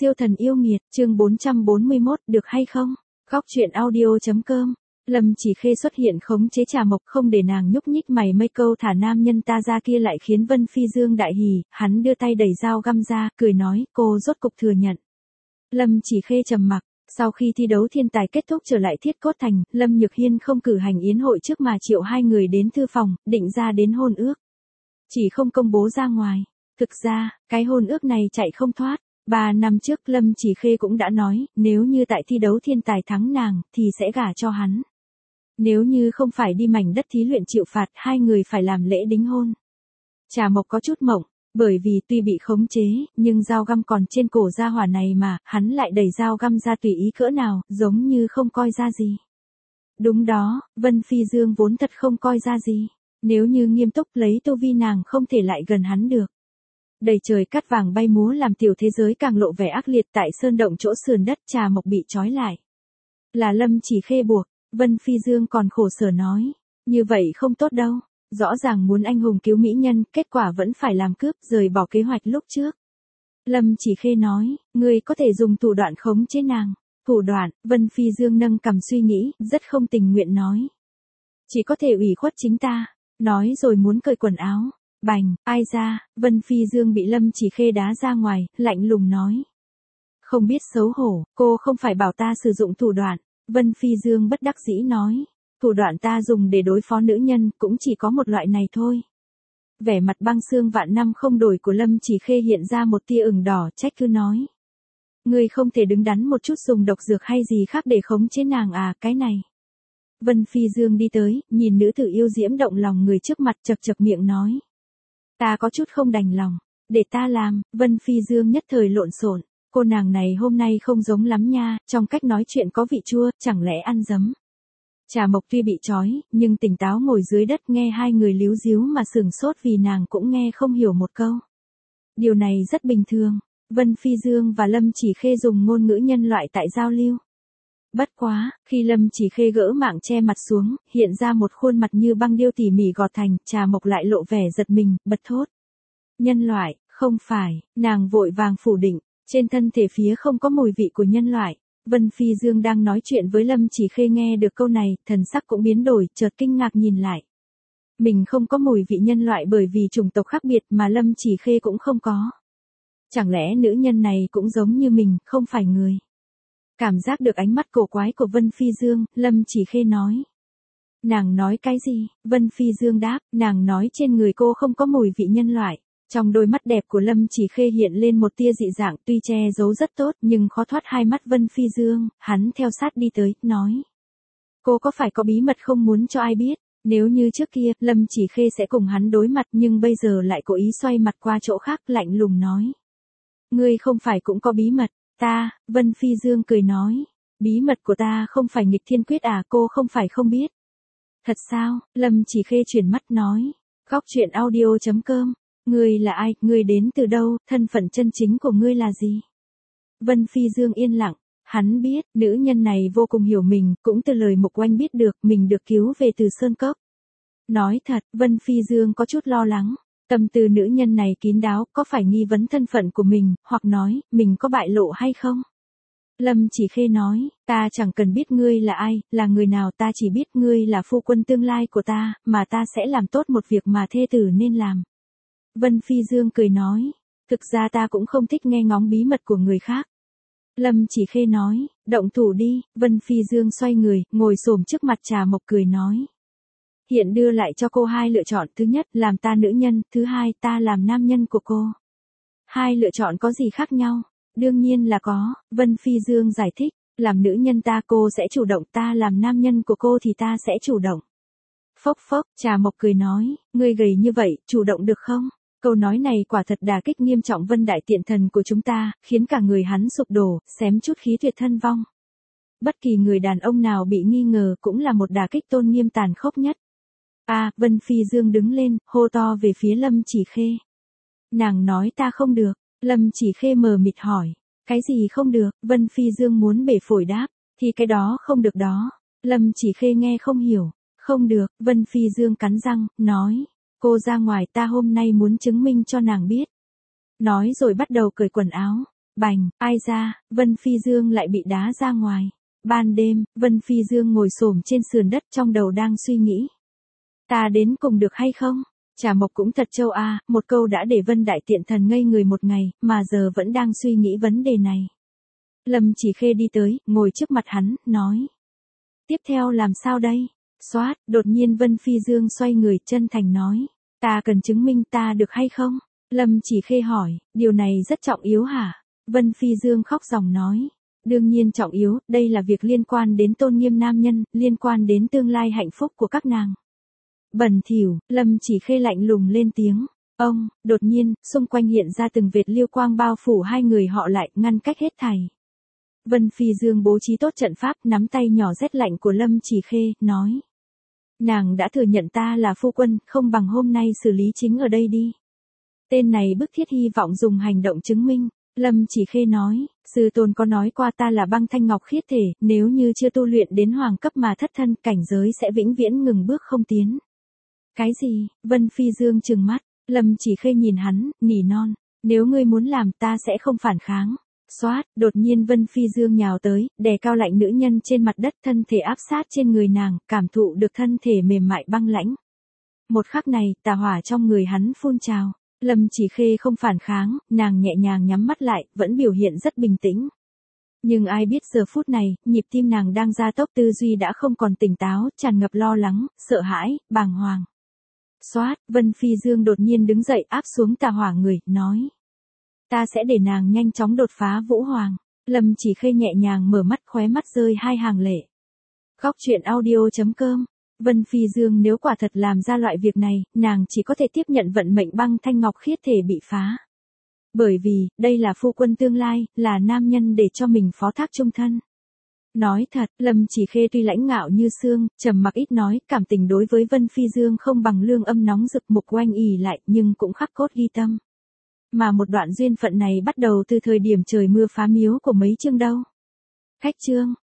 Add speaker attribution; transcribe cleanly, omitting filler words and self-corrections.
Speaker 1: Siêu thần yêu nghiệt, chương 441, được hay không? Góc truyện audio.com. Lâm Chỉ Khê xuất hiện khống chế Trà Mộc không để nàng nhúc nhích mày mấy câu thả nam nhân ta ra kia lại khiến Vân Phi Dương đại hỉ, hắn đưa tay đẩy dao găm ra, cười nói, cô rốt cục thừa nhận. Lâm Chỉ Khê trầm mặc, sau khi thi đấu thiên tài kết thúc trở lại Thiết Cốt Thành, Lâm Nhược Hiên không cử hành yến hội trước mà triệu hai người đến thư phòng, định ra đến hôn ước. Chỉ không công bố ra ngoài. Thực ra, cái hôn ước này chạy không thoát. 3 năm trước Lâm Chỉ Khê cũng đã nói, nếu như tại thi đấu thiên tài thắng nàng, thì sẽ gả cho hắn. Nếu như không phải đi mảnh đất thí luyện chịu phạt, hai người phải làm lễ đính hôn. Trà Mộc có chút mộng, bởi vì tuy bị khống chế, nhưng dao găm còn trên cổ gia hỏa này mà, hắn lại đẩy dao găm ra tùy ý cỡ nào, giống như không coi ra gì. Đúng đó, Vân Phi Dương vốn thật không coi ra gì. Nếu như nghiêm túc lấy tu vi nàng không thể lại gần hắn được. Đầy trời cát vàng bay múa làm tiểu thế giới càng lộ vẻ ác liệt tại sơn động chỗ sườn đất Trà Mộc bị trói lại. Là Lâm Chỉ Khê buộc, Vân Phi Dương còn khổ sở nói. Như vậy không tốt đâu, rõ ràng muốn anh hùng cứu mỹ nhân, kết quả vẫn phải làm cướp rời bỏ kế hoạch lúc trước. Lâm Chỉ Khê nói, ngươi có thể dùng thủ đoạn khống chế nàng. Thủ đoạn, Vân Phi Dương nâng cằm suy nghĩ, rất không tình nguyện nói. Chỉ có thể ủy khuất chính ta. Nói rồi muốn cởi quần áo. Bành, ai ra, Vân Phi Dương bị Lâm Chỉ Khê đá ra ngoài, lạnh lùng nói. Không biết xấu hổ, cô không phải bảo ta sử dụng thủ đoạn. Vân Phi Dương bất đắc dĩ nói. Thủ đoạn ta dùng để đối phó nữ nhân cũng chỉ có một loại này thôi. Vẻ mặt băng xương vạn năm không đổi của Lâm Chỉ Khê hiện ra một tia ửng đỏ, trách cứ nói. Ngươi không thể đứng đắn một chút dùng độc dược hay gì khác để khống chế nàng à, cái này. Vân Phi Dương đi tới, nhìn nữ tử yêu diễm động lòng người trước mặt chật chật miệng nói. Ta có chút không đành lòng, để ta làm. Vân Phi Dương nhất thời lộn xộn. Cô nàng này hôm nay không giống lắm nha, trong cách nói chuyện có vị chua, chẳng lẽ ăn dấm. Trà Mộc tuy bị trói, nhưng tỉnh táo ngồi dưới đất nghe hai người líu díu mà sửng sốt vì nàng cũng nghe không hiểu một câu. Điều này rất bình thường, Vân Phi Dương và Lâm Chỉ Khê dùng ngôn ngữ nhân loại tại giao lưu. Bất quá, khi Lâm Chỉ Khê gỡ mạng che mặt xuống, hiện ra một khuôn mặt như băng điêu tỉ mỉ gọt thành, Trà Mộc lại lộ vẻ giật mình, bật thốt. Nhân loại, không phải, nàng vội vàng phủ định, trên thân thể phía không có mùi vị của nhân loại. Vân Phi Dương đang nói chuyện với Lâm Chỉ Khê nghe được câu này, thần sắc cũng biến đổi, chợt kinh ngạc nhìn lại. Mình không có mùi vị nhân loại bởi vì chủng tộc khác biệt mà Lâm Chỉ Khê cũng không có. Chẳng lẽ nữ nhân này cũng giống như mình, không phải người? Cảm giác được ánh mắt cổ quái của Vân Phi Dương, Lâm Chỉ Khê nói. Nàng nói cái gì? Vân Phi Dương đáp, nàng nói trên người cô không có mùi vị nhân loại. Trong đôi mắt đẹp của Lâm Chỉ Khê hiện lên một tia dị dạng tuy che giấu rất tốt nhưng khó thoát hai mắt Vân Phi Dương, hắn theo sát đi tới, nói. Cô có phải có bí mật không muốn cho ai biết? Nếu như trước kia, Lâm Chỉ Khê sẽ cùng hắn đối mặt nhưng bây giờ lại cố ý xoay mặt qua chỗ khác lạnh lùng nói. Ngươi không phải cũng có bí mật. Ta, Vân Phi Dương cười nói. Bí mật của ta không phải nghịch thiên quyết à, cô không phải không biết. Thật sao? Lâm Chỉ Khê chuyển mắt nói. Góc truyện audio.com. Ngươi là ai, ngươi đến từ đâu, thân phận chân chính của ngươi là gì? Vân Phi Dương yên lặng. Hắn biết, nữ nhân này vô cùng hiểu mình, cũng từ lời Mục Oanh biết được, mình được cứu về từ Sơn Cốc. Nói thật, Vân Phi Dương có chút lo lắng. Tâm tư nữ nhân này kín đáo, có phải nghi vấn thân phận của mình, hoặc nói, mình có bại lộ hay không? Lâm Chỉ Khê nói, ta chẳng cần biết ngươi là ai, là người nào, ta chỉ biết ngươi là phu quân tương lai của ta, mà ta sẽ làm tốt một việc mà thê tử nên làm. Vân Phi Dương cười nói, thực ra ta cũng không thích nghe ngóng bí mật của người khác. Lâm Chỉ Khê nói, động thủ đi. Vân Phi Dương xoay người, ngồi xổm trước mặt Trà Mộc cười nói. Hiện đưa lại cho cô hai lựa chọn, thứ nhất, làm ta nữ nhân, thứ hai, ta làm nam nhân của cô. Hai lựa chọn có gì khác nhau? Đương nhiên là có, Vân Phi Dương giải thích, làm nữ nhân ta cô sẽ chủ động, ta làm nam nhân của cô thì ta sẽ chủ động. Phốc phốc, Trà Mộc cười nói, ngươi gầy như vậy, chủ động được không? Câu nói này quả thật đả kích nghiêm trọng Vân Đại Tiện Thần của chúng ta, khiến cả người hắn sụp đổ, xém chút khí tuyệt thân vong. Bất kỳ người đàn ông nào bị nghi ngờ cũng là một đả kích tôn nghiêm tàn khốc nhất. Vân Phi Dương đứng lên, hô to về phía Lâm Chỉ Khê. Nàng nói ta không được. Lâm Chỉ Khê mờ mịt hỏi. Cái gì không được? Vân Phi Dương muốn bể phổi đáp. Thì cái đó không được đó. Lâm Chỉ Khê nghe không hiểu. Không được, Vân Phi Dương cắn răng, nói. Cô ra ngoài, ta hôm nay muốn chứng minh cho nàng biết. Nói rồi bắt đầu cởi quần áo. Bành, ai ra, Vân Phi Dương lại bị đá ra ngoài. Ban đêm, Vân Phi Dương ngồi xổm trên sườn đất trong đầu đang suy nghĩ. Ta đến cùng được hay không? Trà Mộc cũng thật trâu a, một câu đã để Vân Đại Tiện Thần ngây người một ngày, mà giờ vẫn đang suy nghĩ vấn đề này. Lâm Chỉ Khê đi tới, ngồi trước mặt hắn, nói. Tiếp theo làm sao đây? Xoát, đột nhiên Vân Phi Dương xoay người chân thành nói. Ta cần chứng minh ta được hay không? Lâm Chỉ Khê hỏi, điều này rất trọng yếu hả? Vân Phi Dương khóc ròng nói. Đương nhiên trọng yếu, đây là việc liên quan đến tôn nghiêm nam nhân, liên quan đến tương lai hạnh phúc của các nàng. Bẩn thỉu, Lâm Chỉ Khê lạnh lùng lên tiếng. Ông, đột nhiên, xung quanh hiện ra từng vệt liêu quang bao phủ hai người họ lại, ngăn cách hết thảy. Vân Phi Dương bố trí tốt trận pháp, nắm tay nhỏ rét lạnh của Lâm Chỉ Khê, nói. Nàng đã thừa nhận ta là phu quân, không bằng hôm nay xử lý chính ở đây đi. Tên này bức thiết hy vọng dùng hành động chứng minh. Lâm Chỉ Khê nói, sư tôn có nói qua ta là băng thanh ngọc khiết thể, nếu như chưa tu luyện đến hoàng cấp mà thất thân, cảnh giới sẽ vĩnh viễn ngừng bước không tiến. Cái gì? Vân Phi Dương trừng mắt, Lâm Chỉ Khê nhìn hắn, nỉ non, nếu ngươi muốn làm ta sẽ không phản kháng. Xoát, đột nhiên Vân Phi Dương nhào tới, đè cao lạnh nữ nhân trên mặt đất, thân thể áp sát trên người nàng, cảm thụ được thân thể mềm mại băng lãnh. Một khắc này, tà hỏa trong người hắn phun trào. Lâm Chỉ Khê không phản kháng, nàng nhẹ nhàng nhắm mắt lại, vẫn biểu hiện rất bình tĩnh. Nhưng ai biết giờ phút này, nhịp tim nàng đang gia tốc, tư duy đã không còn tỉnh táo, tràn ngập lo lắng, sợ hãi, bàng hoàng. Xoát, Vân Phi Dương đột nhiên đứng dậy áp xuống tà hỏa người, nói. Ta sẽ để nàng nhanh chóng đột phá vũ hoàng. Lâm Chỉ Khê nhẹ nhàng mở mắt, khóe mắt rơi hai hàng lệ. Góc truyện audio.com. Vân Phi Dương nếu quả thật làm ra loại việc này, nàng chỉ có thể tiếp nhận vận mệnh băng thanh ngọc khiết thể bị phá. Bởi vì, đây là phu quân tương lai, là nam nhân để cho mình phó thác chung thân. Nói thật, Lâm Chỉ Khê tuy lãnh ngạo như xương, trầm mặc ít nói, cảm tình đối với Vân Phi Dương không bằng Lương Âm nóng rực Mục Oanh ỉ lại, nhưng cũng khắc cốt ghi tâm. Mà một đoạn duyên phận này bắt đầu từ thời điểm trời mưa phá miếu của mấy chương đâu. Khách chương.